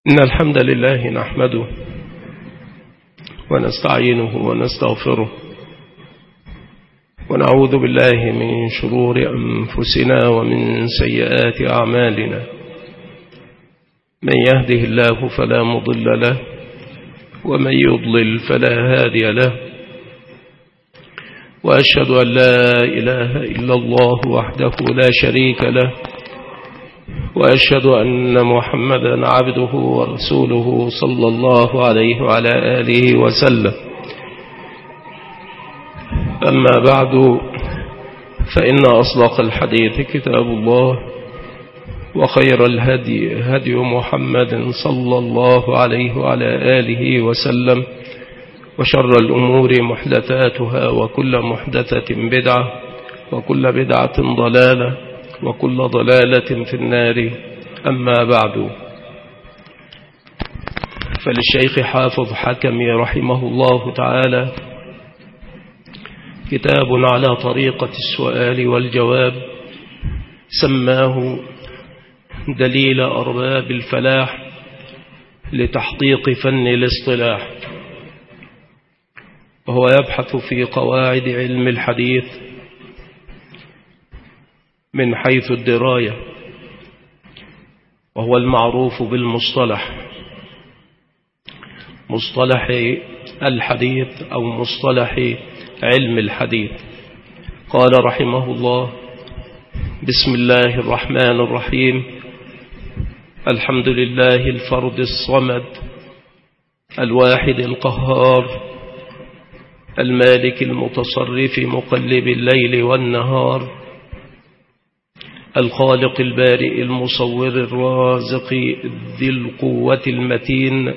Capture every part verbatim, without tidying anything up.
إن الحمد لله نحمده ونستعينه ونستغفره ونعوذ بالله من شرور أنفسنا ومن سيئات أعمالنا. من يهده الله فلا مضل له ومن يضلل فلا هادي له، وأشهد أن لا إله إلا الله وحده لا شريك له، وأشهد أن محمدا عبده ورسوله صلى الله عليه وعلى آله وسلم. أما بعد، فإن أصدق الحديث كتاب الله، وخير الهدي هدي محمد صلى الله عليه وعلى آله وسلم، وشر الأمور محدثاتها، وكل محدثة بدعة، وكل بدعة ضلالة، وكل ضلالة في النار. أما بعد، فللشيخ حافظ حكمي رحمه الله تعالى كتاب على طريقة السؤال والجواب، سماه دليل أرباب الفلاح لتحقيق فن الاصطلاح، وهو يبحث في قواعد علم الحديث من حيث الدراية، وهو المعروف بالمصطلح، مصطلح الحديث أو مصطلح علم الحديث. قال رحمه الله: بسم الله الرحمن الرحيم. الحمد لله الفرد الصمد الواحد القهار المالك المتصرف مقلب الليل والنهار، الخالق البارئ المصور الرازق ذي القوة المتين،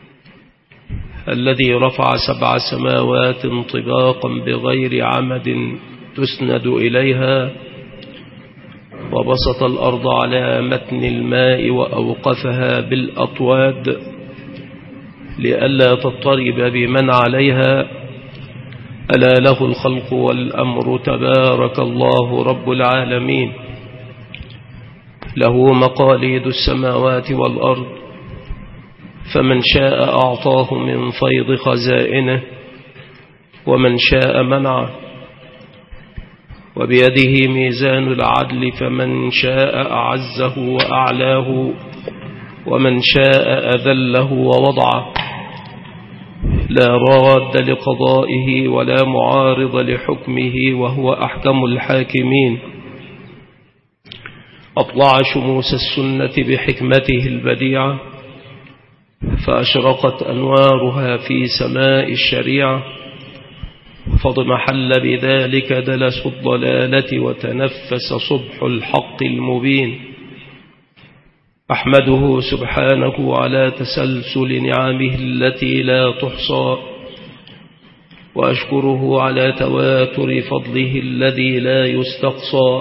الذي رفع سبع سماوات طباقا بغير عمد تسند إليها، وبسط الأرض على متن الماء وأوقفها بالأطواد لئلا تضطرب بمن عليها، ألا له الخلق والأمر تبارك الله رب العالمين، له مقاليد السماوات والأرض، فمن شاء أعطاه من فيض خزائنه ومن شاء منعه، وبيده ميزان العدل، فمن شاء أعزه وأعلاه ومن شاء أذله ووضعه، لا راد لقضائه ولا معارض لحكمه، وهو أحكم الحاكمين. أطلع شموس السنة بحكمته البديعة، فأشرقت أنوارها في سماء الشريعة، فاضمحل بذلك دلس الضلالة وتنفس صبح الحق المبين. أحمده سبحانه على تسلسل نعمه التي لا تحصى، وأشكره على تواتر فضله الذي لا يستقصى،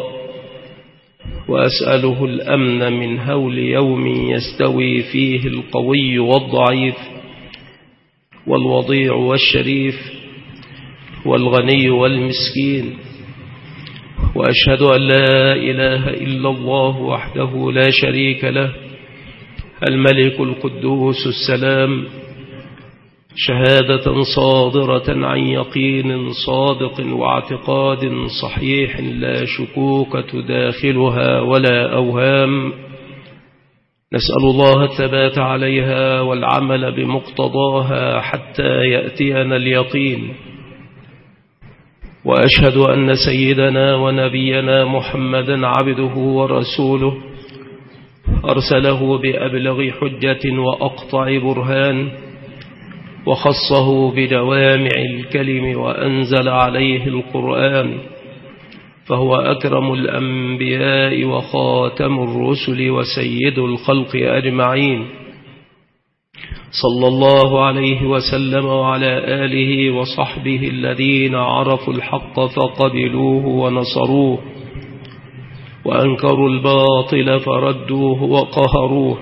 وأسأله الأمن من هول يوم يستوي فيه القوي والضعيف، والوضيع والشريف، والغني والمسكين. وأشهد أن لا إله إلا الله وحده لا شريك له، الملك القدوس السلام، شهادة صادرة عن يقين صادق واعتقاد صحيح لا شكوك تداخلها ولا أوهام، نسأل الله الثبات عليها والعمل بمقتضاها حتى يأتينا اليقين. وأشهد أن سيدنا ونبينا محمدا عبده ورسوله، أرسله بأبلغ حجة وأقطع برهان، وخصه بدوامع الكلم، وأنزل عليه القرآن، فهو أكرم الأنبياء وخاتم الرسل وسيد الخلق أجمعين، صلى الله عليه وسلم وعلى آله وصحبه الذين عرفوا الحق فقبلوه ونصروه، وأنكروا الباطل فردوه وقهروه،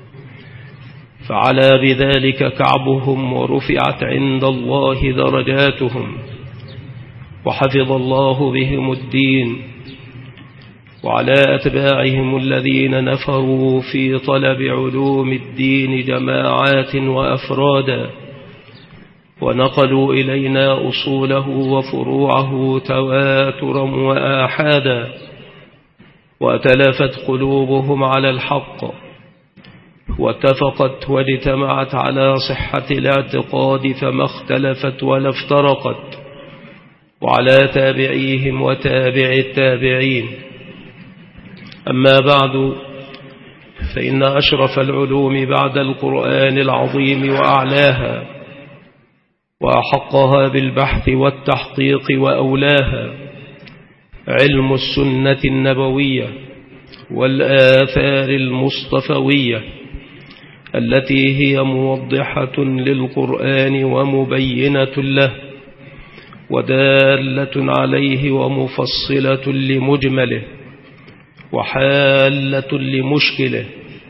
فعلى بذلك كعبهم ورفعت عند الله درجاتهم، وحفظ الله بهم الدين. وعلى أتباعهم الذين نفروا في طلب علوم الدين جماعات وأفرادا، ونقلوا إلينا أصوله وفروعه تواترا وآحادا، وأتلفت قلوبهم على الحق، واتفقت واجتمعت على صحة الاعتقاد فما اختلفت ولا افترقت، وعلى تابعيهم وتابع التابعين. أما بعد، فإن أشرف العلوم بعد القرآن العظيم وأعلاها وأحقها بالبحث والتحقيق وأولاها علم السنة النبوية والآثار المصطفوية، التي هي موضحة للقرآن ومبينة له ودالة عليه ومفصلة لمجمله وحالة لمشكله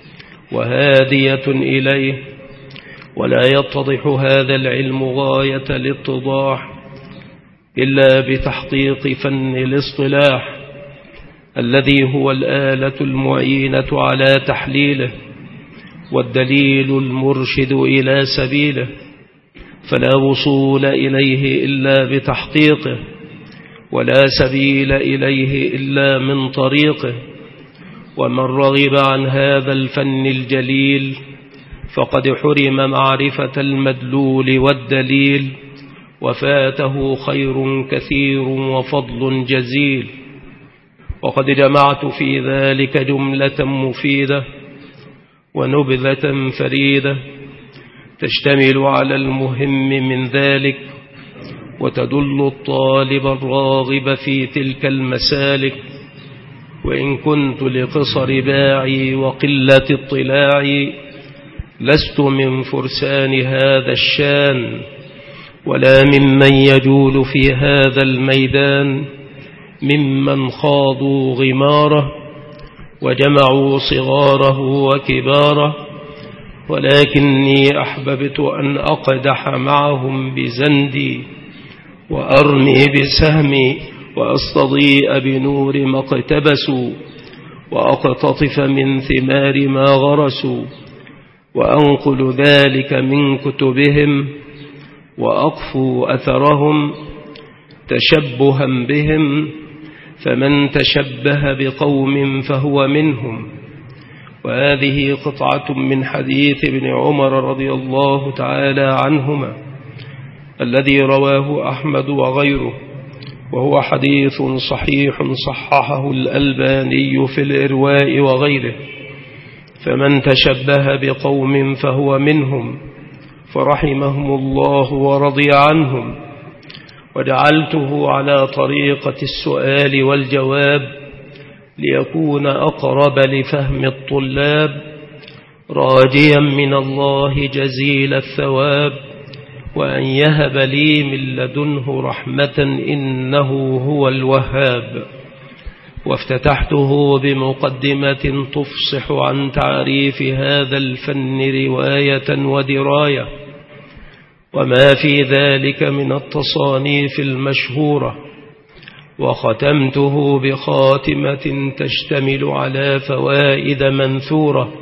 وهادية إليه. ولا يتضح هذا العلم غاية الاتضاح إلا بتحقيق فن الاصطلاح، الذي هو الآلة المعينة على تحليله والدليل المرشد إلى سبيله، فلا وصول إليه إلا بتحقيقه، ولا سبيل إليه إلا من طريقه. ومن رغب عن هذا الفن الجليل فقد حرم معرفة المدلول والدليل، وفاته خير كثير وفضل جزيل. وقد جمعت في ذلك جملة مفيدة ونبذة فريدة تشتمل على المهم من ذلك، وتدل الطالب الراغب في تلك المسالك. وإن كنت لقصر باعي وقلة اطلاعي لست من فرسان هذا الشان، ولا ممن يجول في هذا الميدان، ممن خاضوا غماره وجمعوا صغاره وكباره، ولكني أحببت أن أقدح معهم بزندي وأرمي بسهمي وأستضيء بنور ما اقتبسوا، وأقتطف من ثمار ما غرسوا، وأنقل ذلك من كتبهم وأقفو أثرهم تشبها بهم، فمن تشبه بقوم فهو منهم. وهذه قطعة من حديث ابن عمر رضي الله تعالى عنهما الذي رواه أحمد وغيره، وهو حديث صحيح صححه الألباني في الإرواء وغيره. فمن تشبه بقوم فهو منهم، فرحمهم الله ورضي عنهم. وجعلته على طريقة السؤال والجواب ليكون أقرب لفهم الطلاب، راجيا من الله جزيل الثواب، وأن يهب لي من لدنه رحمة إنه هو الوهاب. وافتتحته بمقدمة تفصح عن تعريف هذا الفن رواية ودراية، وما في ذلك من التصانيف المشهورة. وختمته بخاتمة تشتمل على فوائد منثورة،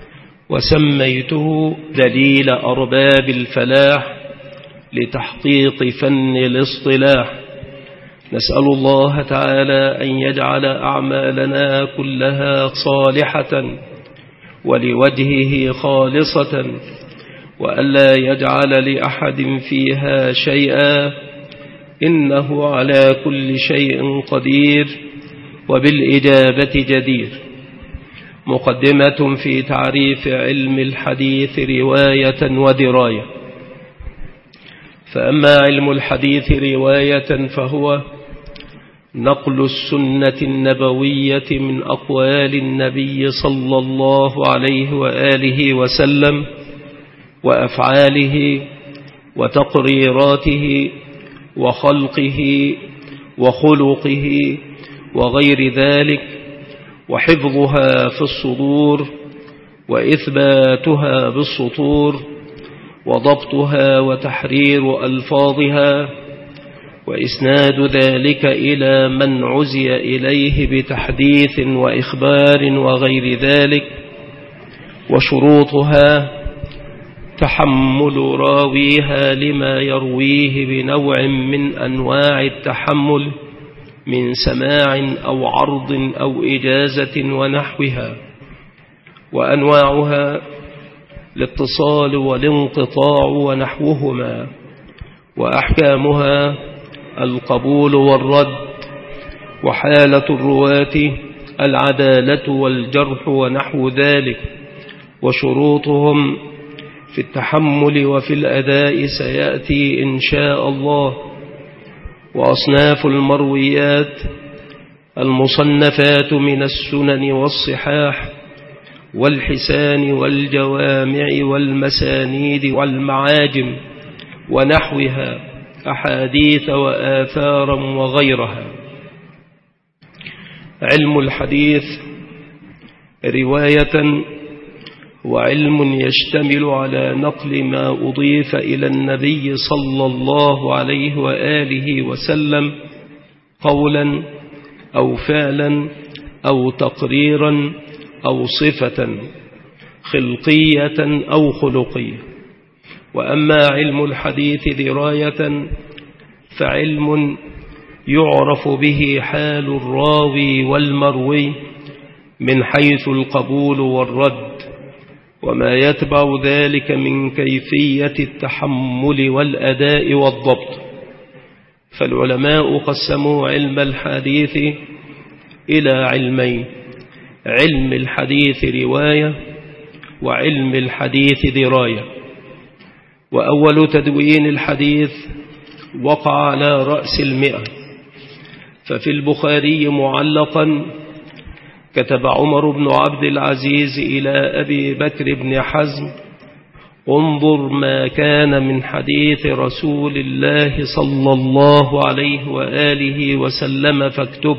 وسميته دليل أرباب الفلاح لتحقيق فن الاصطلاح. نسأل الله تعالى أن يجعل أعمالنا كلها صالحة ولوجهه خالصة، وألا يجعل لأحد فيها شيئا، إنه على كل شيء قدير وبالإجابة جدير. مقدمة في تعريف علم الحديث رواية ودراية. فأما علم الحديث رواية فهو نقل السنة النبوية من أقوال النبي صلى الله عليه وآله وسلم وأفعاله وتقريراته وخلقه وخلقه وغير ذلك، وحفظها في الصدور وإثباتها بالسطور، وضبطها وتحرير ألفاظها، وإسناد ذلك إلى من عزي إليه بتحديث وإخبار وغير ذلك. وشروطها تحمل راويها لما يرويه بنوع من أنواع التحمل من سماع أو عرض أو إجازة ونحوها. وأنواعها الاتصال والانقطاع ونحوهما. وأحكامها القبول والرد. وحالة الرواة العدالة والجرح ونحو ذلك. وشروطهم في التحمل وفي الأداء سيأتي إن شاء الله. وأصناف المرويات المصنفات من السنن والصحاح والحسان والجوامع والمسانيد والمعاجم ونحوها، أحاديث وآثارا وغيرها. علم الحديث رواية وعلم يشتمل على نقل ما أضيف إلى النبي صلى الله عليه وآله وسلم قولا أو فعلا أو تقريرا أو صفة خلقية أو خلقية. وأما علم الحديث دراية فعلم يعرف به حال الراوي والمروي من حيث القبول والرد، وما يتبع ذلك من كيفية التحمل والأداء والضبط. فالعلماء قسموا علم الحديث إلى علمين: علم الحديث رواية وعلم الحديث دراية. وأول تدوين الحديث وقع على رأس المئة، ففي البخاري معلقا كتب عمر بن عبد العزيز إلى أبي بكر بن حزم: انظر ما كان من حديث رسول الله صلى الله عليه وآله وسلم فاكتب،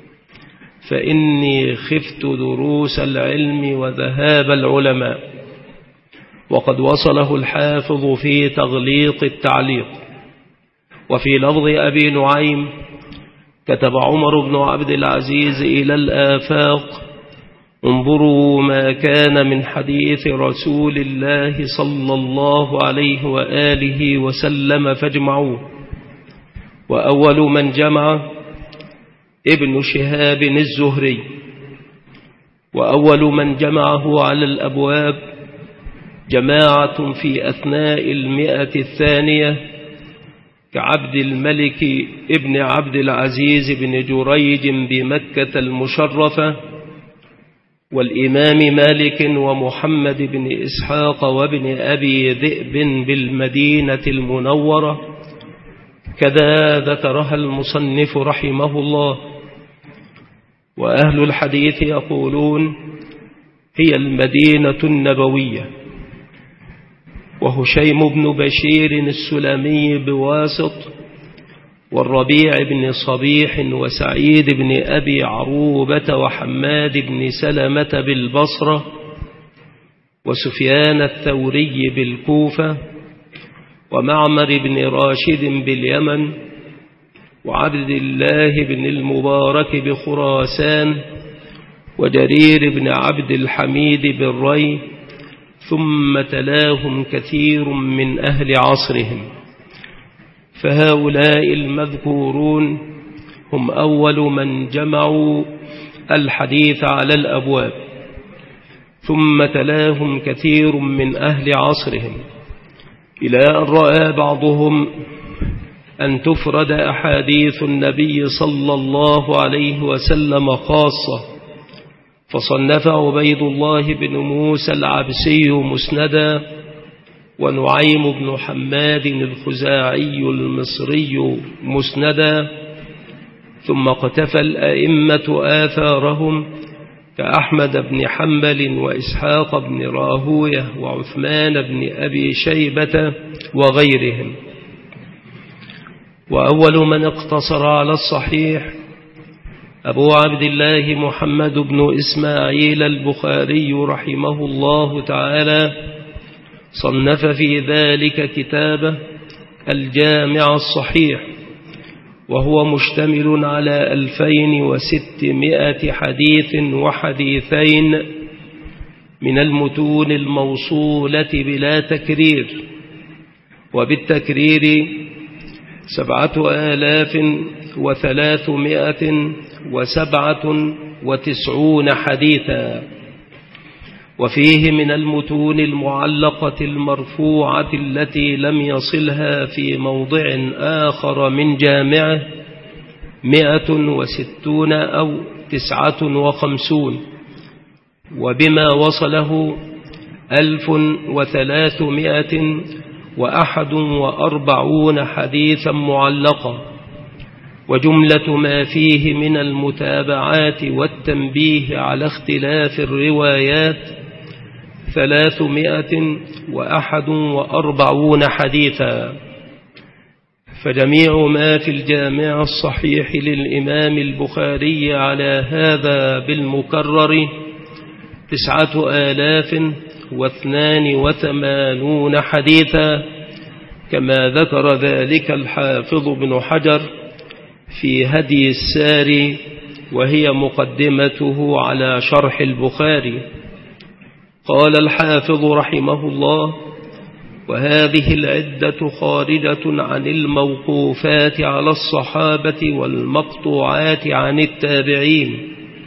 فإني خفت دروس العلم وذهاب العلماء. وقد وصله الحافظ في تغليق التعليق. وفي لفظ أبي نعيم كتب عمر بن عبد العزيز إلى الآفاق: انظروا ما كان من حديث رسول الله صلى الله عليه وآله وسلم فاجمعوه. وأول من جمع ابن شهاب الزهري. وأول من جمعه على الأبواب جماعة في أثناء المئة الثانية كعبد الملك ابن عبد العزيز بن جريج بمكة المشرفة، والإمام مالك ومحمد بن إسحاق وابن أبي ذئب بالمدينة المنورة. كذا ذكرها المصنف رحمه الله. وأهل الحديث يقولون هي المدينة النبوية. وهشيم بن بشير السلمي بواسط، والربيع بن صبيح وسعيد بن أبي عروبة وحماد بن سلمة بالبصرة، وسفيان الثوري بالكوفة، ومعمر بن راشد باليمن، وعبد الله بن المبارك بخراسان، وجرير بن عبد الحميد بالري، ثم تلاهم كثير من أهل عصرهم. فهؤلاء المذكورون هم أول من جمعوا الحديث على الأبواب، ثم تلاهم كثير من أهل عصرهم، إلى أن رأى بعضهم أن تفرد أحاديث النبي صلى الله عليه وسلم خاصة، فصنف عبيد الله بن موسى العبسي مسندا، ونعيم بن حماد الخزاعي المصري مسندا، ثم اقتفى الأئمة آثارهم كأحمد بن حنبل وإسحاق بن راهويه وعثمان بن أبي شيبة وغيرهم. وأول من اقتصر على الصحيح أبو عبد الله محمد بن إسماعيل البخاري رحمه الله تعالى، صنف في ذلك كتابه الجامع الصحيح، وهو مشتمل على ألفين وستمائة حديث وحديثين من المتون الموصولة بلا تكرير، وبالتكرير سبعة آلاف وثلاثمائة وسبعة وتسعون حديثا. وفيه من المتون المعلقة المرفوعة التي لم يصلها في موضع آخر من جامعه مئة وستون أو تسعة وخمسون، وبما وصله ألف وثلاثمائة وأحد وأربعون حديثا معلقا. وجملة ما فيه من المتابعات والتنبيه على اختلاف الروايات ثلاثمائة وأحد وأربعون حديثا. فجميع ما في الجامع الصحيح للإمام البخاري على هذا بالمكرر تسعة آلاف واثنان وثمانون حديثا، كما ذكر ذلك الحافظ بن حجر في هدي الساري، وهي مقدمته على شرح البخاري. قال الحافظ رحمه الله: وهذه العدة خارجة عن الموقوفات على الصحابة والمقطوعات عن التابعين.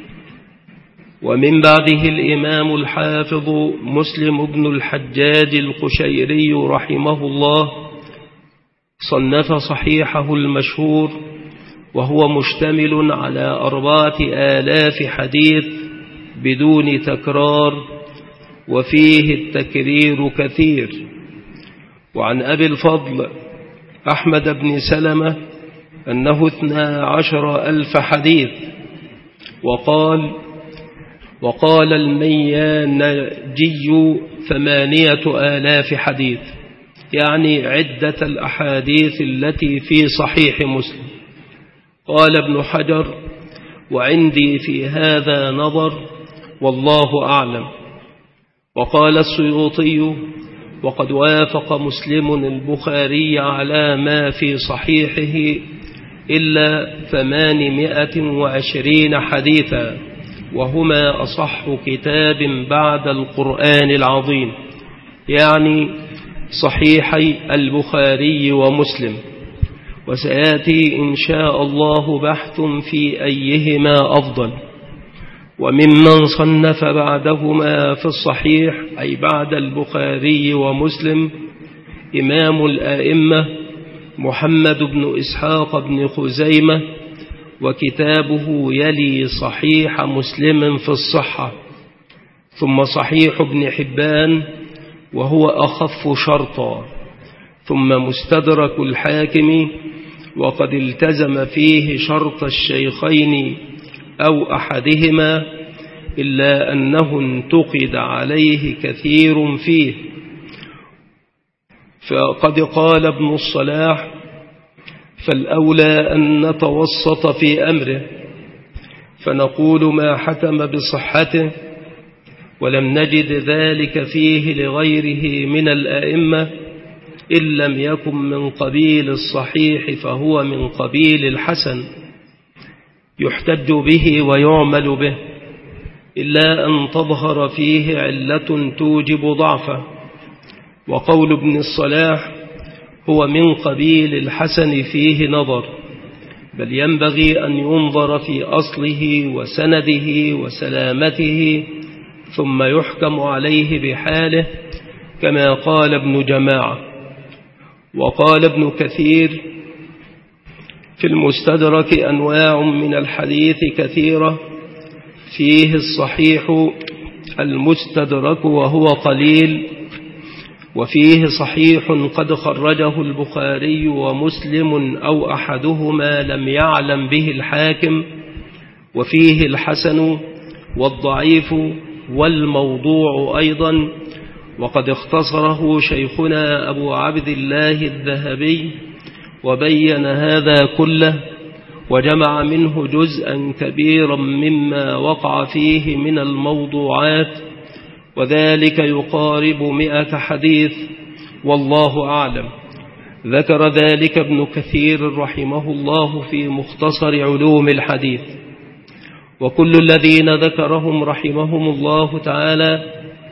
ومن بعده الإمام الحافظ مسلم بن الحجاج القشيري رحمه الله صنف صحيحه المشهور، وهو مشتمل على أربعة آلاف حديث بدون تكرار، وفيه التكرير كثير. وعن أبي الفضل أحمد بن سلمة أنه اثنا عشر ألف حديث. وقال وقال الميانجي ثمانية آلاف حديث، يعني عدة الأحاديث التي في صحيح مسلم. قال ابن حجر: وعندي في هذا نظر والله أعلم. وقال السيوطي: وقد وافق مسلم البخاري على ما في صحيحه إلا ثمانمائة وعشرين حديثا، وهما أصح كتاب بعد القرآن العظيم، يعني صحيحي البخاري ومسلم. وسيأتي إن شاء الله بحث في أيهما أفضل. وممن صنف بعدهما في الصحيح أي بعد البخاري ومسلم إمام الآئمة محمد بن إسحاق بن خزيمة، وكتابه يلي صحيح مسلم في الصحة، ثم صحيح ابن حبان وهو أخف شرطا، ثم مستدرك الحاكم، وقد التزم فيه شرط الشيخين أو أحدهما، إلا أنه انتقد عليه كثير فيه. فقد قال ابن الصلاح: فالأولى أن نتوسط في أمره، فنقول ما حكم بصحته، ولم نجد ذلك فيه لغيره من الآئمة، إن لم يكن من قبيل الصحيح فهو من قبيل الحسن يحتج به ويعمل به، إلا أن تظهر فيه علة توجب ضعفه. وقول ابن الصلاح هو من قبيل الحسن فيه نظر، بل ينبغي أن ينظر في أصله وسنده وسلامته، ثم يحكم عليه بحاله، كما قال ابن جماعة. وقال ابن كثير في المستدرك: أنواع من الحديث كثيرة، فيه الصحيح المستدرك وهو قليل، وفيه صحيح قد خرجه البخاري ومسلم أو أحدهما لم يعلم به الحاكم، وفيه الحسن والضعيف والموضوع أيضا. وقد اختصره شيخنا أبو عبد الله الذهبي وبين هذا كله، وجمع منه جزءا كبيرا مما وقع فيه من الموضوعات، وذلك يقارب مئة حديث، والله أعلم. ذكر ذلك ابن كثير رحمه الله في مختصر علوم الحديث. وكل الذين ذكرهم رحمهم الله تعالى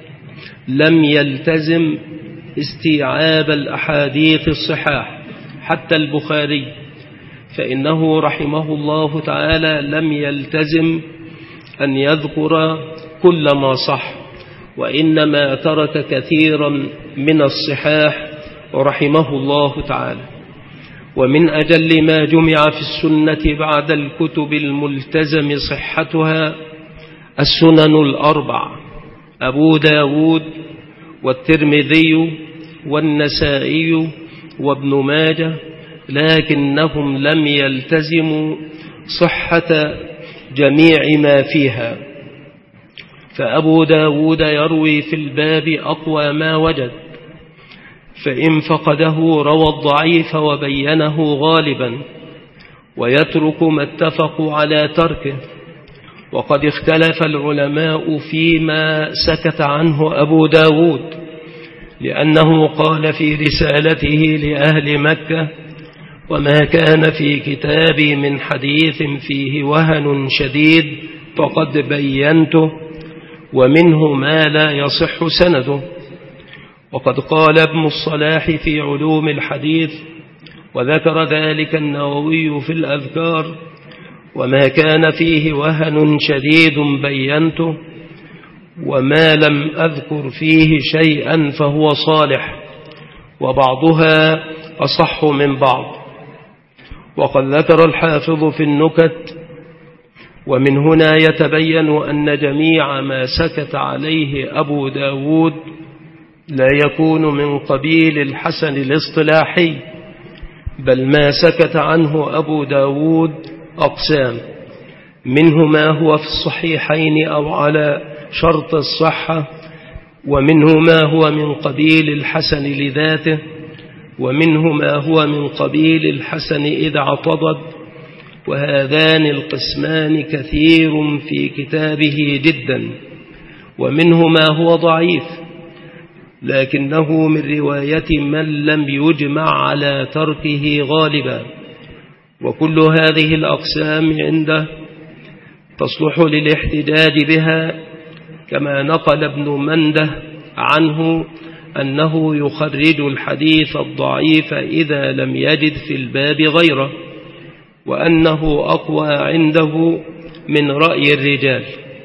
لم يلتزم استيعاب الأحاديث الصحاح حتى البخاري، فإنه رحمه الله تعالى لم يلتزم أن يذكر كل ما صح، وإنما ترك كثيرا من الصحاح رحمه الله تعالى. ومن أجل ما جمع في السنة بعد الكتب الملتزم صحتها السنن الأربع: أبو داود والترمذي والنسائي وابن ماجه، لكنهم لم يلتزموا صحة جميع ما فيها. فأبو داود يروي في الباب أقوى ما وجد، فإن فقده روى الضعيف وبينه غالبا، ويترك ما اتفقوا على تركه. وقد اختلف العلماء فيما سكت عنه أبو داود، لأنه قال في رسالته لأهل مكة: وما كان في كتابي من حديث فيه وهن شديد فقد بينته، ومنه ما لا يصح سنده. وقد قال ابن الصلاح في علوم الحديث، وذكر ذلك النووي في الأذكار: وما كان فيه وهن شديد بينته، وما لم أذكر فيه شيئا فهو صالح، وبعضها أصح من بعض. وقد ذكر الحافظ في النكت: ومن هنا يتبين أن جميع ما سكت عليه أبو داود لا يكون من قبيل الحسن الاصطلاحي، بل ما سكت عنه أبو داود أقسام، منه ما هو في الصحيحين أو على شرط الصحة، ومنه ما هو من قبيل الحسن لذاته، ومنه ما هو من قبيل الحسن إذا اعتضد. وهذان القسمان كثير في كتابه جدا. ومنه ما هو ضعيف، لكنه من رواية من لم يجمع على تركه غالبا. وكل هذه الأقسام عنده تصلح للاحتجاج بها، كما نقل ابن منده عنه أنه يخرج الحديث الضعيف إذا لم يجد في الباب غيره، وأنه أقوى عنده من رأي الرجال.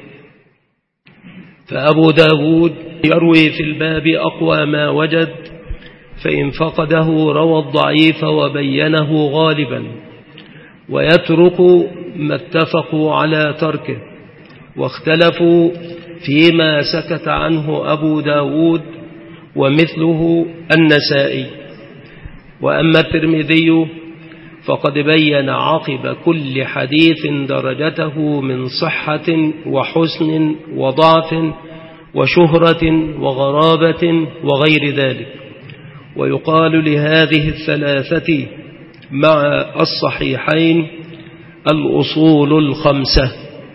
فأبو داود يروي في الباب أقوى ما وجد، فإن فقده روى الضعيف وبينه غالبا، ويترك ما اتفقوا على تركه. واختلفوا فيما سكت عنه أبو داود، ومثله النسائي. وأما الترمذي فقد بين عقب كل حديث درجته من صحة وحسن وضعف وشهرة وغرابة وغير ذلك. ويقال لهذه الثلاثة مع الصحيحين الأصول الخمسة.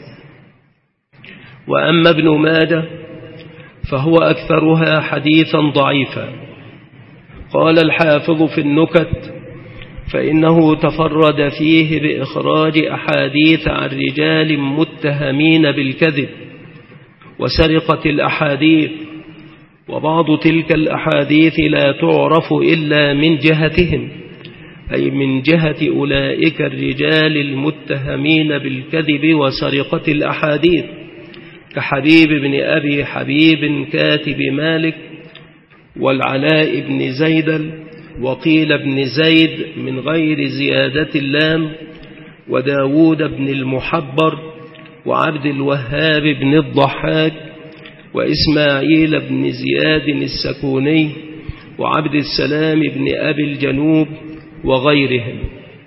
وأما ابن ماجه فهو أكثرها حديثا ضعيفا. قال الحافظ في النكت: فإنه تفرد فيه بإخراج أحاديث عن رجال متهمين بالكذب وسرقة الأحاديث، وبعض تلك الأحاديث لا تعرف إلا من جهتهم، أي من جهة أولئك الرجال المتهمين بالكذب وسرقة الأحاديث، كحبيب بن أبي حبيب كاتب مالك، والعلاء بن زيد، وقيل بن زيد من غير زيادة اللام، وداود بن المحبر، وعبد الوهاب بن الضحاك، وإسماعيل بن زياد السكوني، وعبد السلام بن أبي الجنوب وغيرهم.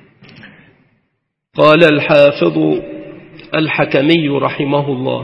قال الحافظ الحكمي رحمه الله: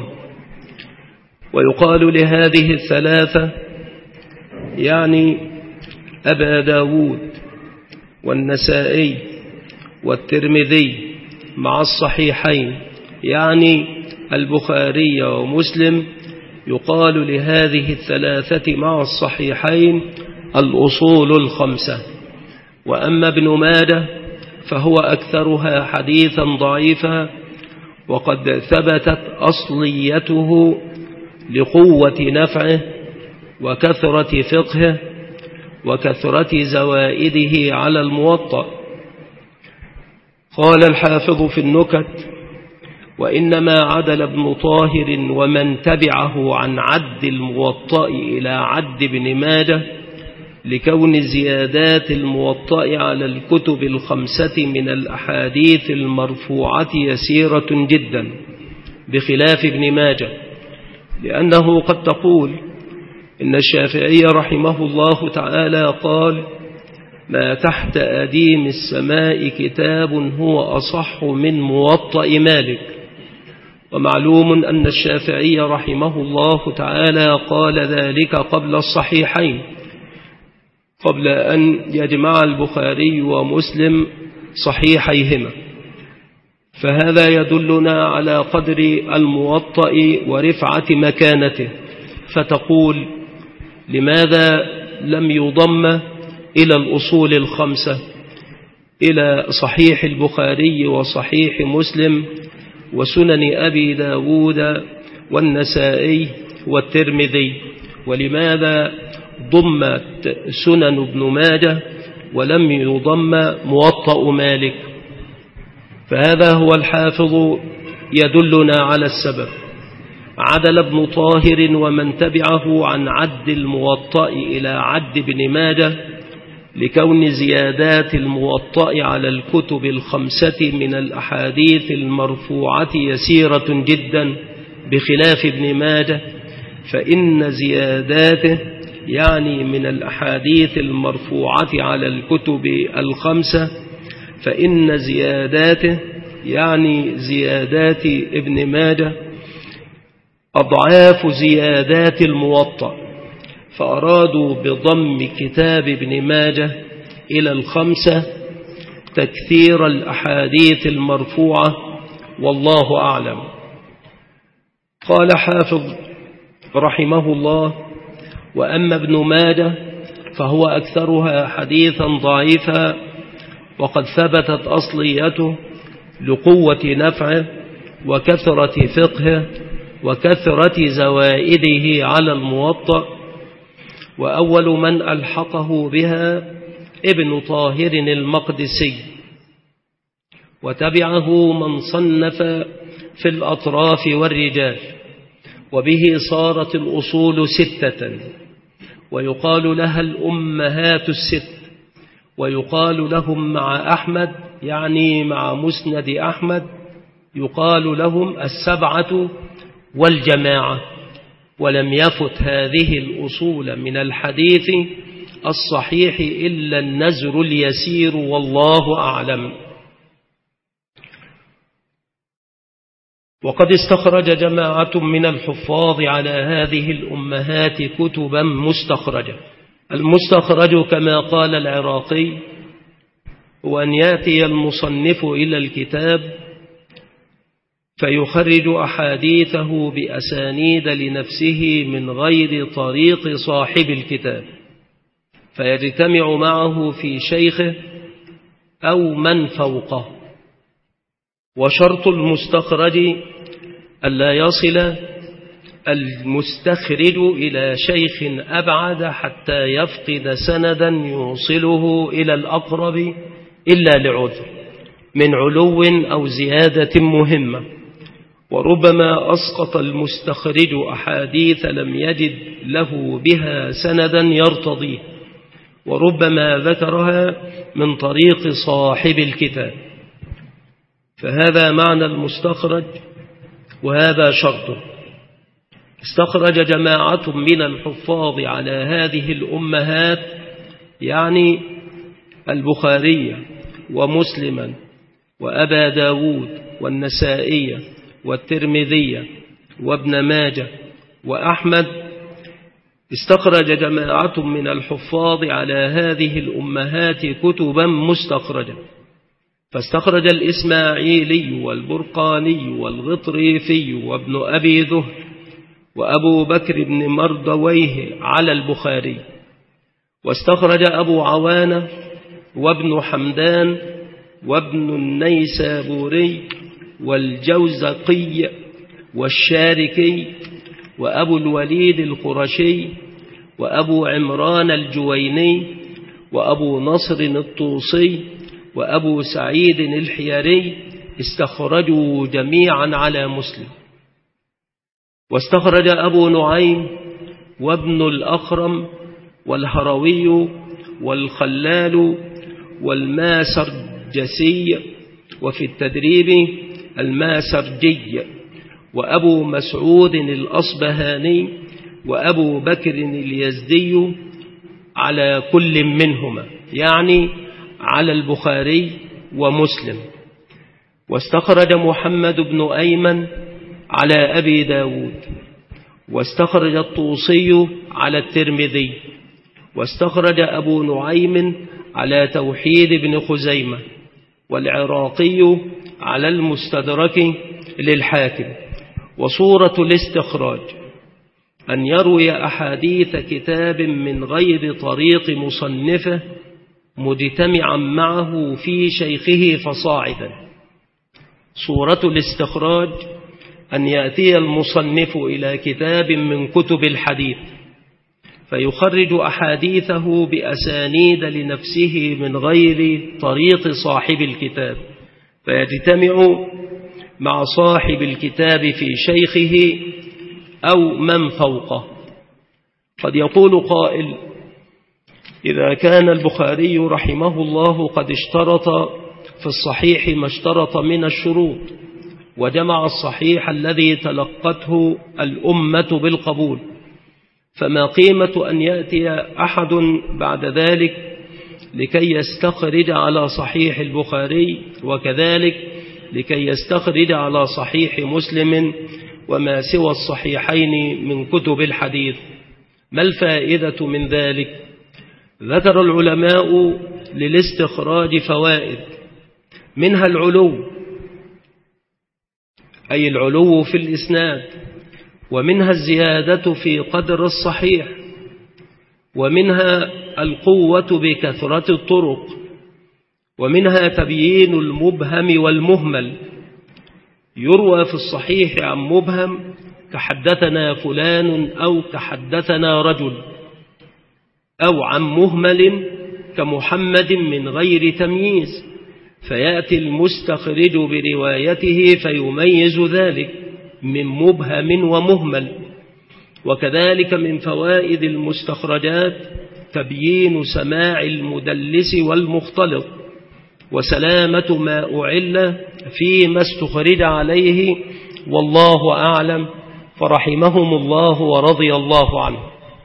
ويقال لهذه الثلاثة يعني أبا داود والنسائي والترمذي مع الصحيحين، يعني البخاري ومسلم، يقال لهذه الثلاثة مع الصحيحين الأصول الخمسة. وأما ابن ماجه فهو أكثرها حديثا ضعيفا، وقد ثبتت أصليته لقوة نفعه وكثرة فقهه وكثرة زوائده على الموطأ. قال الحافظ في النكت: وإنما عدل ابن طاهر ومن تبعه عن عد الموطأ إلى عد ابن ماجه لكون زيادات الموطأ على الكتب الخمسة من الأحاديث المرفوعة يسيرة جدا بخلاف ابن ماجه، لأنه قد تقول إن الشافعي رحمه الله تعالى قال: ما تحت أديم السماء كتاب هو أصح من موطأ مالك. ومعلوم أن الشافعي رحمه الله تعالى قال ذلك قبل الصحيحين، قبل أن يجمع البخاري ومسلم صحيحيهما، فهذا يدلنا على قدر الموطأ ورفعة مكانته. فتقول: لماذا لم يضم إلى الأصول الخمسة، إلى صحيح البخاري وصحيح مسلم وسنن أبي داود والنسائي والترمذي، ولماذا ضمت سنن ابن ماجه ولم يضم موطأ مالك؟ فهذا هو الحافظ يدلنا على السبب. عدل ابن طاهر ومن تبعه عن عد الموطأ إلى عد ابن ماجه لكون زيادات الموطأ على الكتب الخمسة من الأحاديث المرفوعة يسيرة جدا بخلاف ابن ماجه، فإن زياداته يعني من الأحاديث المرفوعة على الكتب الخمسة فإن زياداته يعني زيادات ابن ماجه أضعاف زيادات الموطأ، فأرادوا بضم كتاب ابن ماجه إلى الخمسة تكثير الأحاديث المرفوعة، والله أعلم. قال حافظ رحمه الله: وأما ابن ماجه فهو أكثرها حديثا ضعيفا، وقد ثبتت أصليته لقوة نفعه وكثرة فقهه وكثرة زوائده على الموطأ. وأول من ألحقه بها ابن طاهر المقدسي، وتبعه من صنف في الأطراف والرجال، وبه صارت الأصول ستة، ويقال لها الأمهات الست، ويقال لهم مع أحمد يعني مع مسند أحمد يقال لهم السبعة والجماعة. ولم يفت هذه الأصول من الحديث الصحيح إلا النزر اليسير، والله أعلم. وقد استخرج جماعة من الحفاظ على هذه الأمهات كتبا مستخرجة. المستخرج كما قال العراقي هو أن يأتي المصنف إلى الكتاب فيخرج أحاديثه بأسانيد لنفسه من غير طريق صاحب الكتاب، فيجتمع معه في شيخه أو من فوقه. وشرط المستخرج ألا يصل المستخرج إلى شيخ أبعد حتى يفقد سندا يوصله إلى الأقرب إلا لعذر من علو أو زيادة مهمة. وربما أسقط المستخرج أحاديث لم يجد له بها سندا يرتضيه، وربما ذكرها من طريق صاحب الكتاب. فهذا معنى المستخرج، وهذا شرطه. استخرج جماعة من الحفاظ على هذه الأمهات يعني البخاري ومسلما وأبا داود والنسائي والترمذي وابن ماجه وأحمد. استخرج جماعة من الحفاظ على هذه الأمهات كتبا مستخرجة، فاستخرج الإسماعيلي والبرقاني والغطريفي وابن أبي ذهر وأبو بكر بن مردويه على البخاري، واستخرج أبو عوانة وابن حمدان وابن النيسابوري والجوزقي والشاركي وأبو الوليد القرشي وأبو عمران الجويني وأبو نصر الطوسي وأبو سعيد الحياري استخرجوا جميعا على مسلم. واستخرج أبو نعيم وابن الأخرم والهروي والخلال والماسرجسي، وفي التدريب الماسرجي وأبو مسعود الأصبهاني وأبو بكر اليزدي على كل منهما، يعني على البخاري ومسلم. واستخرج محمد بن أيمن على أبي داود، واستخرج الطوسي على الترمذي، واستخرج أبو نعيم على توحيد بن خزيمة، والعراقي على المستدرك للحاكم. وصورة الاستخراج أن يروي أحاديث كتاب من غير طريق مصنفه مجتمعا معه في شيخه فصاعدا. صورة الاستخراج أن يأتي المصنف إلى كتاب من كتب الحديث فيخرج أحاديثه بأسانيد لنفسه من غير طريق صاحب الكتاب، فيجتمع مع صاحب الكتاب في شيخه أو من فوقه. قد يقول قائل: إذا كان البخاري رحمه الله قد اشترط في الصحيح ما اشترط من الشروط، وجمع الصحيح الذي تلقته الأمة بالقبول، فما قيمة أن يأتي أحد بعد ذلك لكي يستخرج على صحيح البخاري، وكذلك لكي يستخرج على صحيح مسلم وما سوى الصحيحين من كتب الحديث؟ ما الفائدة من ذلك؟ ذكر العلماء للاستخراج فوائد، منها العلو، أي العلو في الإسناد، ومنها الزيادة في قدر الصحيح، ومنها القوة بكثرة الطرق، ومنها تبيين المبهم والمهمل. يروى في الصحيح عن مبهم كحدثنا فلان أو كحدثنا رجل، أو عن مهمل كمحمد من غير تمييز، فيأتي المستخرج بروايته فيميز ذلك من مبهم ومهمل. وكذلك من فوائد المستخرجات تبيين سماع المدلس والمختلط، وسلامة ما أعل فيما استخرج عليه، والله أعلم، فرحمهم الله ورضي الله عنه.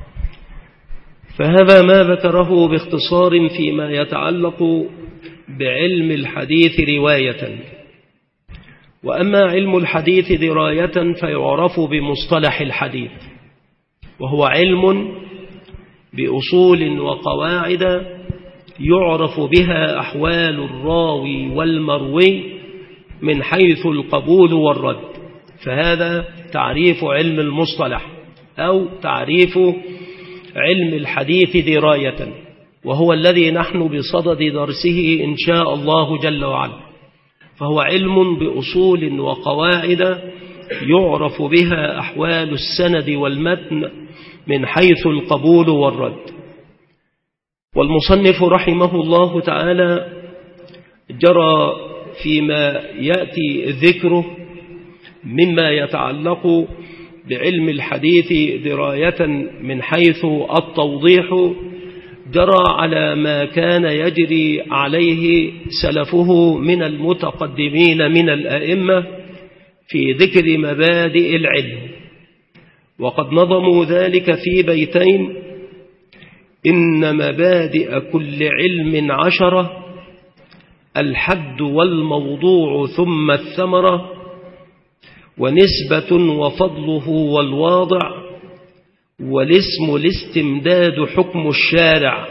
فهذا ما ذكره باختصار فيما يتعلق بعلم الحديث رواية. وأما علم الحديث دراية فيعرف بمصطلح الحديث، وهو علم بأصول وقواعد يعرف بها أحوال الراوي والمروي من حيث القبول والرد. فهذا تعريف علم المصطلح أو تعريف علم الحديث دراية، وهو الذي نحن بصدد درسه إن شاء الله جل وعلا. فهو علم بأصول وقواعد يعرف بها أحوال السند والمتن من حيث القبول والرد. والمصنف رحمه الله تعالى جرى فيما يأتي ذكره مما يتعلق بعلم الحديث دراية من حيث التوضيح، جرى على ما كان يجري عليه سلفه من المتقدمين من الأئمة في ذكر مبادئ العلم. وقد نظموا ذلك في بيتين: إن مبادئ كل علم عشرة، الحد والموضوع ثم الثمرة، ونسبة وفضله والواضع، والاسم الاستمداد حكم الشارع،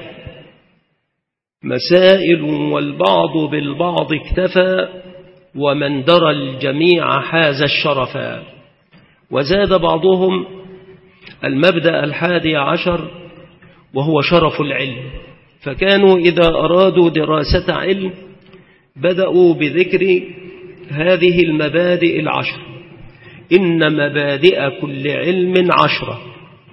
مسائل والبعض بالبعض اكتفى، ومن درى الجميع حاز الشرفا. وزاد بعضهم المبدأ الحادي عشر وهو شرف العلم، فكانوا إذا أرادوا دراسة علم بدأوا بذكر هذه المبادئ العشر: إن مبادئ كل علم عشرة: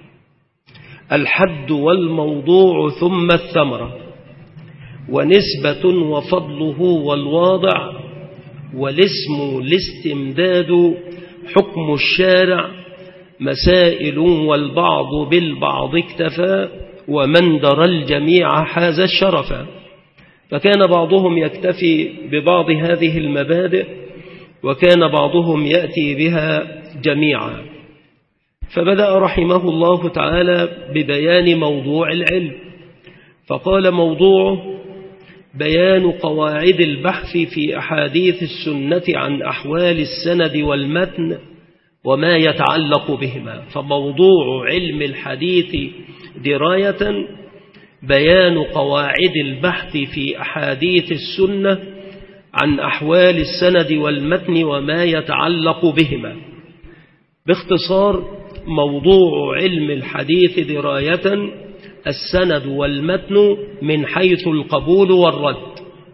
الحد والموضوع ثم الثمرة، ونسبة وفضله والواضع، والاسم الاستمداد، حكم الشارع، مسائل والبعض بالبعض اكتفى، ومن درى الجميع حاز الشرفا. فكان بعضهم يكتفي ببعض هذه المبادئ، وكان بعضهم يأتي بها جميعا. فبدأ رحمه الله تعالى ببيان موضوع العلم، فقال: موضوعه بيان قواعد البحث في أحاديث السنة عن أحوال السند والمتن وما يتعلق بهما. فموضوع علم الحديث دراية بيان قواعد البحث في أحاديث السنة عن أحوال السند والمتن وما يتعلق بهما. باختصار، موضوع علم الحديث دراية السند والمتن من حيث القبول والرد.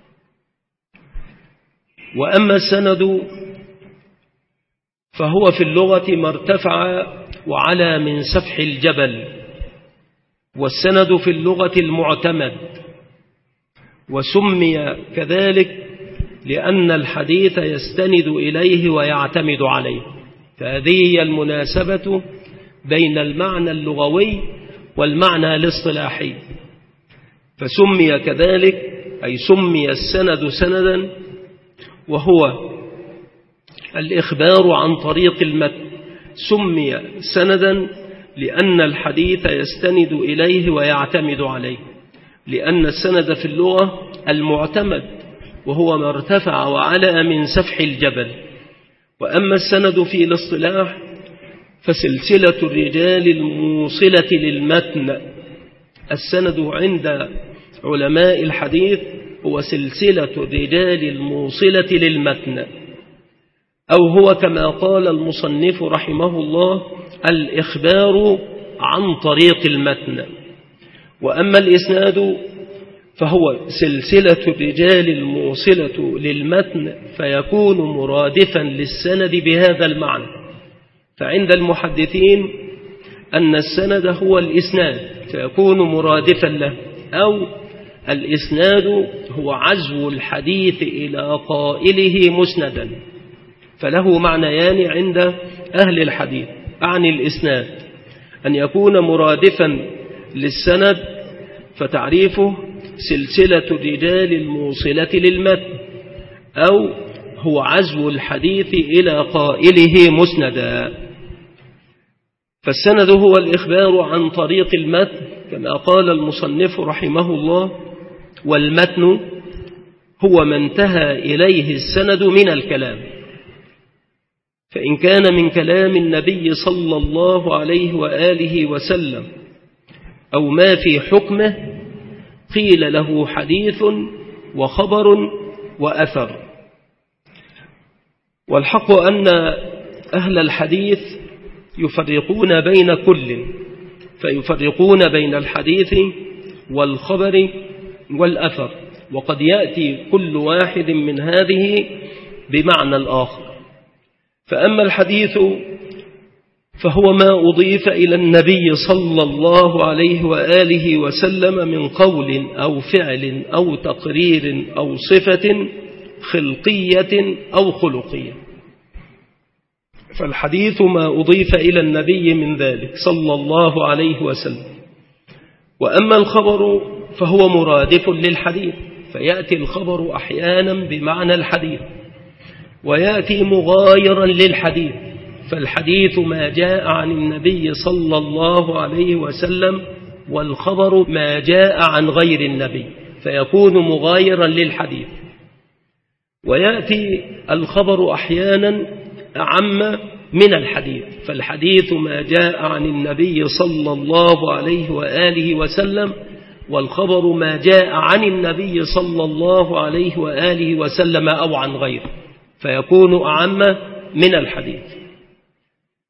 وأما السند فهو في اللغة ما ارتفع وعلى من سفح الجبل، والسند في اللغة المعتمد، وسمي كذلك لأن الحديث يستند إليه ويعتمد عليه. فهذه هي المناسبة بين المعنى اللغوي والمعنى الاصطلاحي. فسمي كذلك، أي سمي السند سندا، وهو الإخبار عن طريق المتن. سمي سندا لأن الحديث يستند إليه ويعتمد عليه، لأن السند في اللغة المعتمد، وهو ما ارتفع وعلى من سفح الجبل. وأما السند في الاصطلاح فسلسلة الرجال الموصلة للمتن. السند عند علماء الحديث هو سلسلة الرجال الموصلة للمتن، أو هو كما قال المصنف رحمه الله: الإخبار عن طريق المتن. وأما الإسناد فهو سلسلة الرجال الموصلة للمتن، فيكون مرادفا للسند بهذا المعنى. فعند المحدثين أن السند هو الإسناد، فيكون مرادفا له، أو الإسناد هو عزو الحديث إلى قائله مسندا، فله معنيان عند أهل الحديث. أعني الإسناد أن يكون مرادفا للسند، فتعريفه سلسلة الرجال الموصلة للمتن، أو هو عزو الحديث إلى قائله مسندا. فالسند هو الإخبار عن طريق المتن كما قال المصنف رحمه الله، والمتن هو ما انتهى إليه السند من الكلام. فإن كان من كلام النبي صلى الله عليه وآله وسلم أو ما في حكمه قيل له حديث وخبر وأثر. والحق أن أهل الحديث يفرقون بين كل، فيفرقون بين الحديث والخبر والأثر، وقد يأتي كل واحد من هذه بمعنى الآخر. فأما الحديث فهو ما أضيف إلى النبي صلى الله عليه وآله وسلم من قول أو فعل أو تقرير أو صفة خلقية أو خلقية. فالحديث ما أضيف إلى النبي من ذلك صلى الله عليه وسلم. وأما الخبر فهو مرادف للحديث، فيأتي الخبر أحيانا بمعنى الحديث، ويأتي مغايرا للحديث. فالحديث ما جاء عن النبي صلى الله عليه وسلم، والخبر ما جاء عن غير النبي، فيكون مغايرا للحديث. ويأتي الخبر أحيانا أعم من الحديث، فالحديث ما جاء عن النبي صلى الله عليه وآله وسلم، والخبر ما جاء عن النبي صلى الله عليه وآله وسلم أو عن غيره، فيكون أعم من الحديث.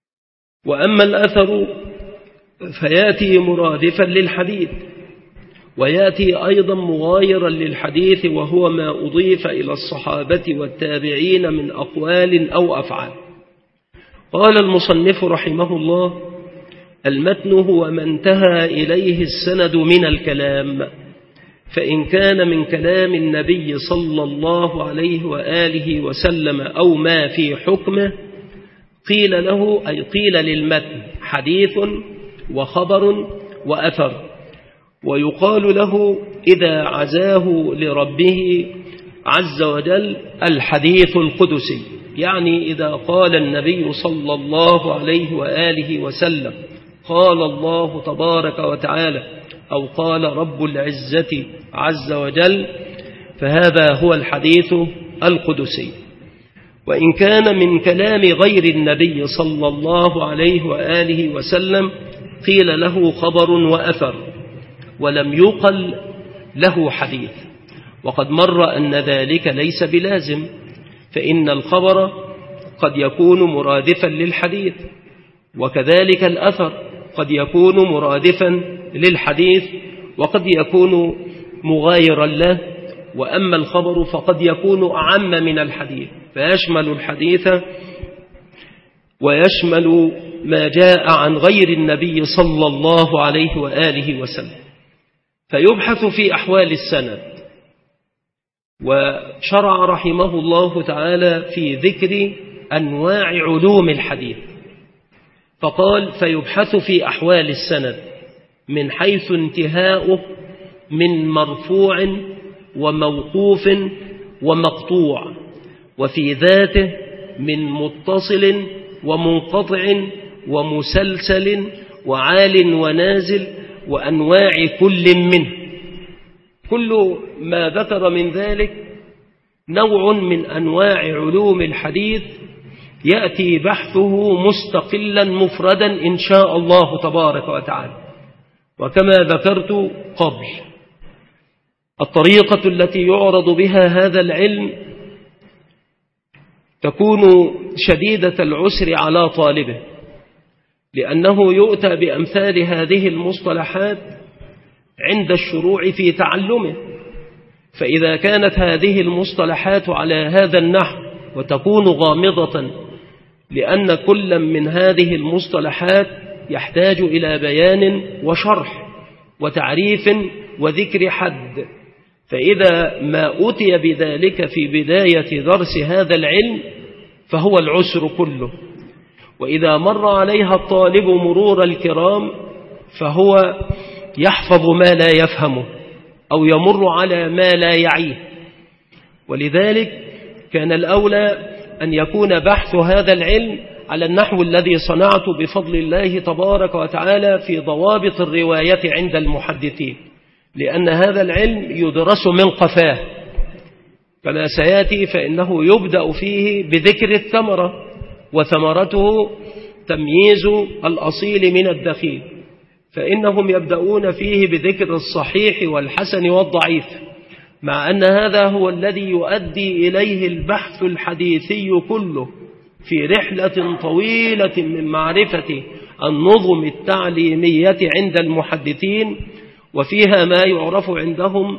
وأما الأثر فيأتي مرادفا للحديث، ويأتي أيضا مغايرا للحديث وهو ما أضيف إلى الصحابة والتابعين من أقوال أو أفعال. قال المصنف رحمه الله: المتن هو ما انتهى إليه السند من الكلام، فإن كان من كلام النبي صلى الله عليه وآله وسلم أو ما في حكمه قيل له، أي قيل للمتن، حديث وخبر وأثر. ويقال له إذا عزاه لربه عز وجل الحديث القدسي، يعني إذا قال النبي صلى الله عليه وآله وسلم قال الله تبارك وتعالى أو قال رب العزة عز وجل، فهذا هو الحديث القدسي. وإن كان من كلام غير النبي صلى الله عليه وآله وسلم قيل له خبر وأثر، ولم يقل له حديث. وقد مر أن ذلك ليس بلازم، فإن الخبر قد يكون مرادفا للحديث، وكذلك الأثر قد يكون مرادفا للحديث وقد يكون مغايرا له. وأما الخبر فقد يكون أعم من الحديث، فيشمل الحديث ويشمل ما جاء عن غير النبي صلى الله عليه وآله وسلم. فيبحث في أحوال السند. وشرع رحمه الله تعالى في ذكر أنواع علوم الحديث، فقال: فيبحث في أحوال السند من حيث انتهاؤه من مرفوع وموقوف ومقطوع، وفي ذاته من متصل ومنقطع ومسلسل وعال ونازل وأنواع كل منه. كل ما ذكر من ذلك نوع من أنواع علوم الحديث يأتي بحثه مستقلا مفردا إن شاء الله تبارك وتعالى. وكما ذكرت قبل، الطريقة التي يعرض بها هذا العلم تكون شديدة العسر على طالبه، لأنه يؤتى بأمثال هذه المصطلحات عند الشروع في تعلمه. فإذا كانت هذه المصطلحات على هذا النحو وتكون غامضة، لأن كل من هذه المصطلحات يحتاج إلى بيان وشرح وتعريف وذكر حد، فإذا ما أتي بذلك في بداية درس هذا العلم فهو العسر كله. وإذا مر عليها الطالب مرور الكرام فهو يحفظ ما لا يفهمه أو يمر على ما لا يعيه. ولذلك كان الأولى أن يكون بحث هذا العلم على النحو الذي صنعت بفضل الله تبارك وتعالى في ضوابط الرواية عند المحدثين، لأن هذا العلم يدرس من قفاه كما سيأتي. فإنه يبدأ فيه بذكر الثمرة، وثمرته تمييز الأصيل من الدخيل، فإنهم يبدأون فيه بذكر الصحيح والحسن والضعيف، مع أن هذا هو الذي يؤدي إليه البحث الحديثي كله في رحلة طويلة من معرفة النظم التعليمية عند المحدثين، وفيها ما يعرف عندهم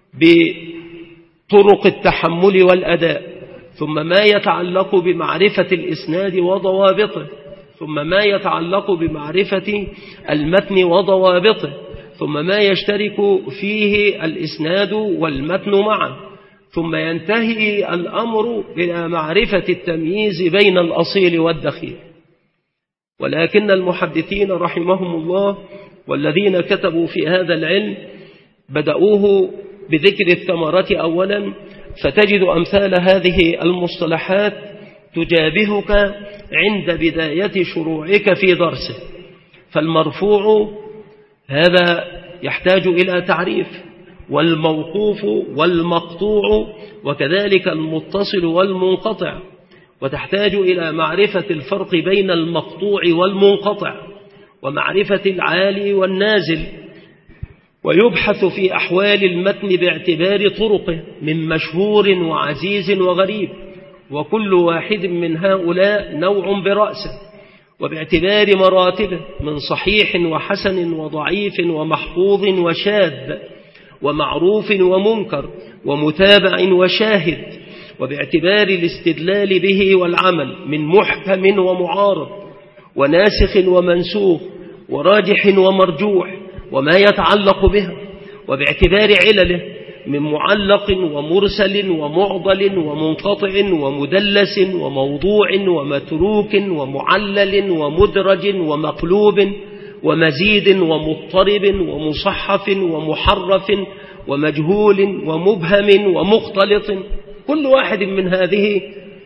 بطرق التحمل والأداء، ثم ما يتعلق بمعرفة الإسناد وضوابطه، ثم ما يتعلق بمعرفة المتن وضوابطه، ثم ما يشترك فيه الإسناد والمتن معا، ثم ينتهي الأمر إلى معرفة التمييز بين الأصيل والدخيل. ولكن المحدثين رحمهم الله والذين كتبوا في هذا العلم بدأوه بذكر الثمرة أولا، فتجد أمثال هذه المصطلحات تجابهك عند بداية شروعك في درسه. فالمرفوع هذا يحتاج إلى تعريف، والموقوف والمقطوع، وكذلك المتصل والمنقطع، وتحتاج إلى معرفة الفرق بين المقطوع والمنقطع، ومعرفة العالي والنازل. ويبحث في أحوال المتن باعتبار طرقه من مشهور وعزيز وغريب، وكل واحد من هؤلاء نوع برأسه، وباعتبار مراتبه من صحيح وحسن وضعيف ومحفوظ وشاذ، ومعروف ومنكر ومتابع وشاهد، وباعتبار الاستدلال به والعمل من محكم ومعارض وناسخ ومنسوخ وراجح ومرجوح وما يتعلق بها، وباعتبار علله من معلق ومرسل ومعضل ومنقطع ومدلس وموضوع ومتروك ومعلل ومدرج ومقلوب ومزيد ومضطرب ومصحف ومحرف ومجهول ومبهم ومختلط. كل واحد من هذه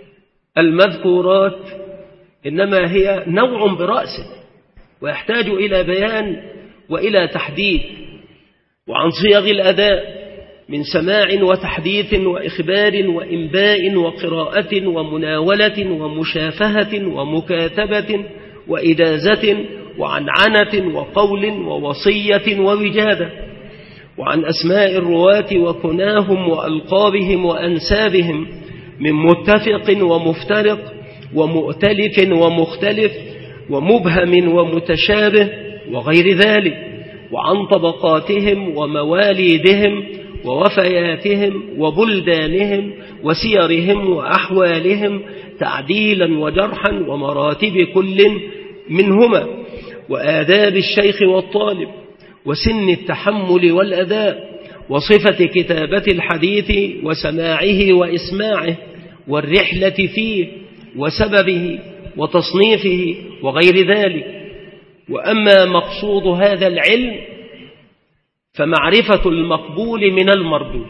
المذكورات إنما هي نوع برأسه ويحتاج إلى بيان وإلى تحديد. وعن صيغ الأداء من سماع وتحديث وإخبار وإنباء وقراءة ومناولة ومشافهة ومكاتبة وإجازة وعنعنة وقول ووصية ووجادة. وعن أسماء الرواة وكناهم وألقابهم وأنسابهم من متفق ومفترق ومؤتلف ومختلف ومبهم ومتشابه وغير ذلك. وعن طبقاتهم ومواليدهم ووفياتهم وبلدانهم وسيرهم وأحوالهم تعديلا وجرحا ومراتب كل منهما، وآداب الشيخ والطالب وسن التحمل والأداء وصفة كتابة الحديث وسماعه وإسماعه والرحلة فيه وسببه وتصنيفه وغير ذلك. وأما مقصود هذا العلم فمعرفة المقبول من المردود،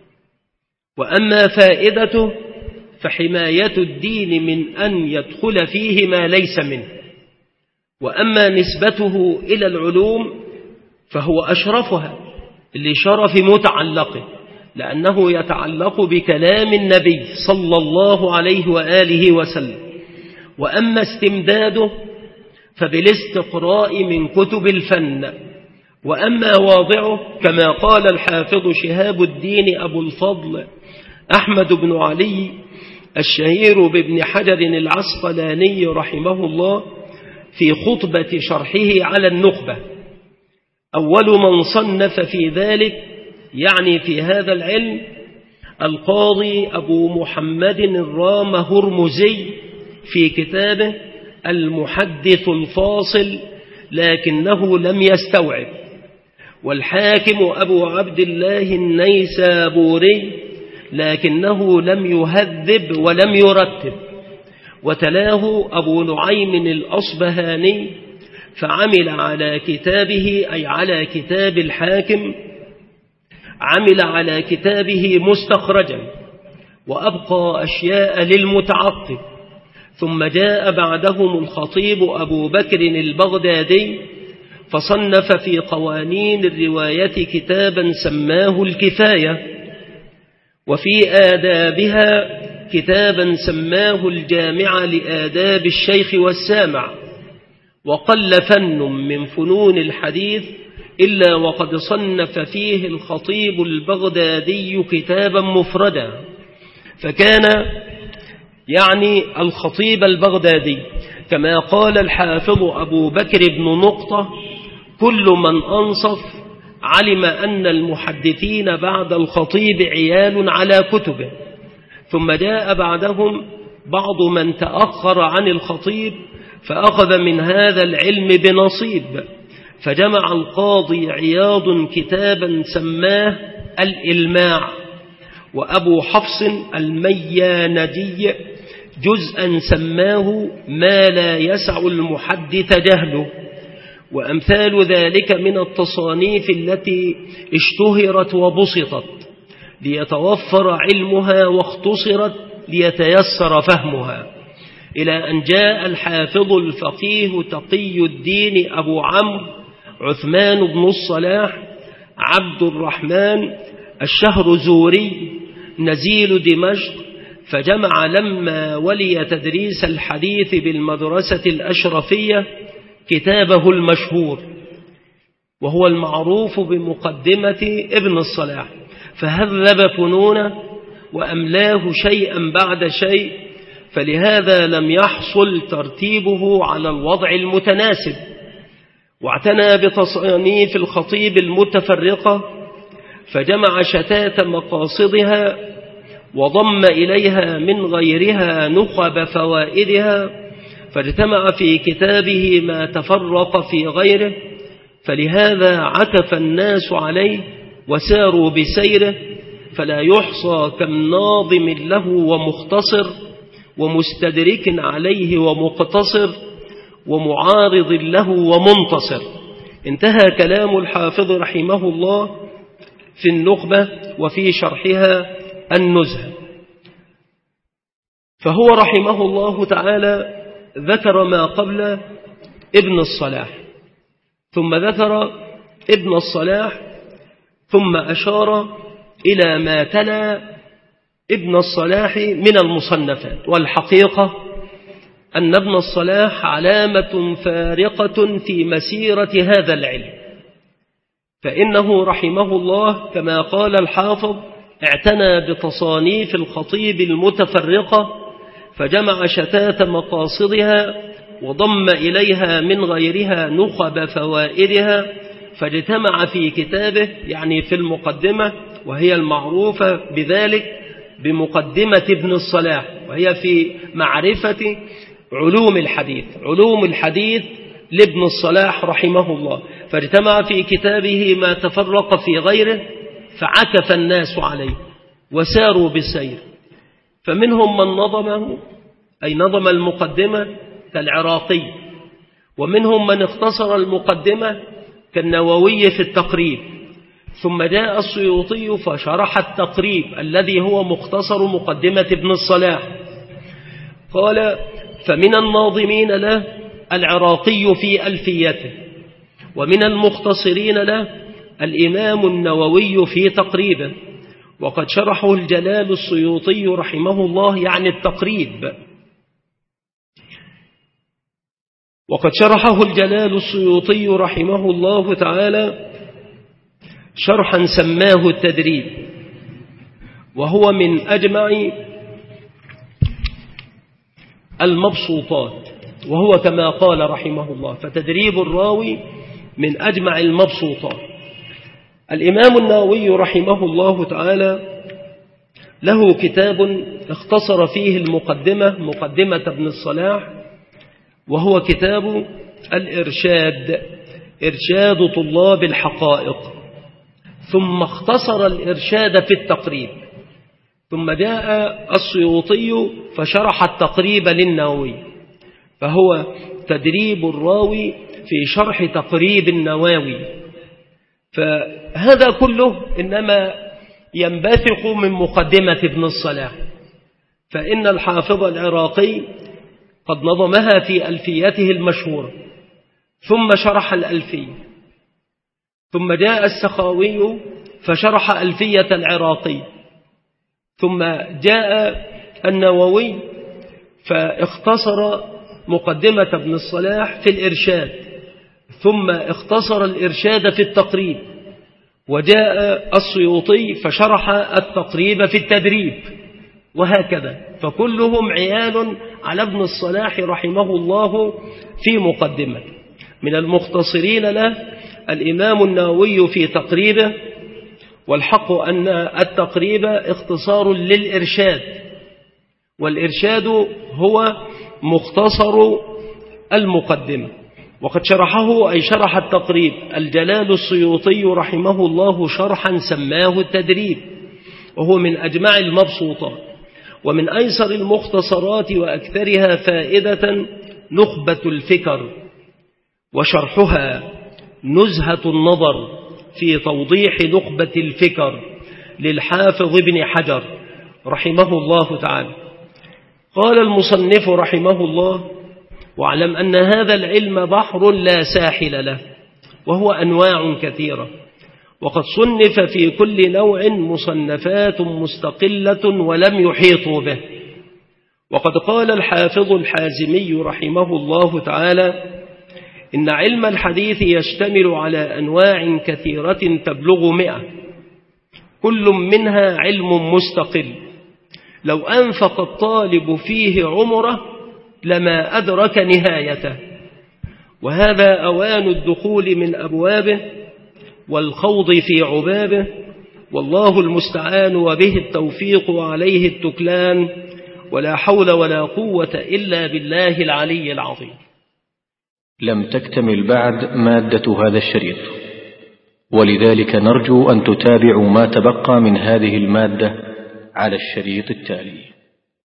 وأما فائدته فحماية الدين من أن يدخل فيه ما ليس منه. وأما نسبته إلى العلوم فهو أشرفها لشرف متعلقه، لأنه يتعلق بكلام النبي صلى الله عليه وآله وسلم. وأما استمداده فبالاستقراء من كتب الفن. وأما واضعه كما قال الحافظ شهاب الدين أبو الفضل أحمد بن علي الشهير بابن حجر العسقلاني رحمه الله في خطبة شرحه على النخبة: أول من صنف في ذلك، يعني في هذا العلم، القاضي أبو محمد الرام هرمزي في كتابه المحدث الفاصل، لكنه لم يستوعب. والحاكم أبو عبد الله النيسابوري، لكنه لم يهذب ولم يرتب. وتلاه أبو نعيم الأصبهاني فعمل على كتابه، أي على كتاب الحاكم، عمل على كتابه مستخرجا وأبقى أشياء للمتعقب. ثم جاء بعدهم الخطيب أبو بكر البغدادي فصنف في قوانين الرواية كتابا سماه الكفاية، وفي آدابها كتابا سماه الجامع لآداب الشيخ والسامع. وقل فن من فنون الحديث إلا وقد صنف فيه الخطيب البغدادي كتابا مفردا. فكان يعني الخطيب البغدادي كما قال الحافظ أبو بكر بن نقطة: كل من أنصف علم أن المحدثين بعد الخطيب عيال على كتبه. ثم جاء بعدهم بعض من تأخر عن الخطيب فأخذ من هذا العلم بنصيب، فجمع القاضي عياض كتابا سماه الإلماع، وأبو حفص الميانجي جزءا سماه ما لا يسع المحدث جهله. وأمثال ذلك من التصانيف التي اشتهرت وبسطت ليتوفر علمها واختصرت ليتيسر فهمها، إلى أن جاء الحافظ الفقيه تقي الدين أبو عمرو عثمان بن الصلاح عبد الرحمن الشهرزوري نزيل دمشق، فجمع لما ولي تدريس الحديث بالمدرسة الأشرفية كتابه المشهور، وهو المعروف بمقدمة ابن الصلاح، فهذب فنونه وأملاه شيئا بعد شيء، فلهذا لم يحصل ترتيبه على الوضع المتناسب. واعتنى بتصانيف الخطيب المتفرقة، فجمع شتات مقاصدها وضم إليها من غيرها نخب فوائدها، فاجتمع في كتابه ما تفرق في غيره، فلهذا عكف الناس عليه وساروا بسيره، فلا يحصى كم ناظم له ومختصر ومستدرك عليه ومقتصر ومعارض له ومنتصر. انتهى كلام الحافظ رحمه الله في النخبة وفي شرحها النزهة. فهو رحمه الله تعالى ذكر ما قبل ابن الصلاح، ثم ذكر ابن الصلاح، ثم أشار إلى ما تلا ابن الصلاح من المصنفات. والحقيقة أن ابن الصلاح علامة فارقة في مسيرة هذا العلم، فإنه رحمه الله كما قال الحافظ اعتنى بتصانيف الخطيب المتفرقة، فجمع شتات مقاصدها وضم إليها من غيرها نخب فوائدها، فاجتمع في كتابه يعني في المقدمة، وهي المعروفة بذلك بمقدمة ابن الصلاح، وهي في معرفة علوم الحديث علوم الحديث لابن الصلاح رحمه الله. فاجتمع في كتابه ما تفرق في غيره، فعكف الناس عليه وساروا بالسير، فمنهم من نظمه أي نظم المقدمة كالعراقي، ومنهم من اختصر المقدمة كالنووي في التقريب، ثم جاء السيوطي فشرح التقريب الذي هو مختصر مقدمة ابن الصلاح. قال: فمن الناظمين له العراقي في ألفيته، ومن المختصرين له الإمام النووي في تقريبه، وقد شرحه الجلال السيوطي رحمه الله يعني التقريب، وقد شرحه الجلال السيوطي رحمه الله تعالى شرحا سماه التدريب، وهو من أجمع المبسوطات، وهو كما قال رحمه الله: فتدريب الراوي من أجمع المبسوطات. الإمام النووي رحمه الله تعالى له كتاب اختصر فيه المقدمة مقدمة ابن الصلاح، وهو كتاب الإرشاد، إرشاد طلاب الحقائق، ثم اختصر الإرشاد في التقريب، ثم جاء السيوطي فشرح التقريب للنووي، فهو تدريب الراوي في شرح تقريب النووي. فهذا كله إنما ينبثق من مقدمة ابن الصلاح، فإن الحافظ العراقي قد نظمها في ألفيته المشهورة، ثم شرح الألفية، ثم جاء السخاوي فشرح ألفية العراقي، ثم جاء النووي فاختصر مقدمة ابن الصلاح في الإرشاد، ثم اختصر الإرشاد في التقريب، وجاء السيوطي فشرح التقريب في التدريب، وهكذا. فكلهم عيال على ابن الصلاح رحمه الله في مقدمة. من المختصرين له الإمام النووي في تقريبه، والحق أن التقريب اختصار للإرشاد، والإرشاد هو مختصر المقدمة. وقد شرحه أي شرح التقريب الجلال السيوطي رحمه الله شرحا سماه التدريب، وهو من أجمع المبسوطات. ومن أيسر المختصرات وأكثرها فائدة نخبة الفكر، وشرحها نزهة النظر في توضيح نخبة الفكر للحافظ ابن حجر رحمه الله تعالى. قال المصنف رحمه الله: واعلم أن هذا العلم بحر لا ساحل له، وهو أنواع كثيرة، وقد صنف في كل نوع مصنفات مستقلة ولم يحيطوا به. وقد قال الحافظ الحازمي رحمه الله تعالى: إن علم الحديث يشتمل على أنواع كثيرة تبلغ مئة، كل منها علم مستقل، لو أنفق الطالب فيه عمره لما أدرك نهايته، وهذا أوان الدخول من أبوابه والخوض في عبابه والله المستعان وبه التوفيق وعليه التكلان، ولا حول ولا قوة إلا بالله العلي العظيم. لم تكتمل بعد مادة هذا الشريط، ولذلك نرجو أن تتابعوا ما تبقى من هذه المادة على الشريط التالي.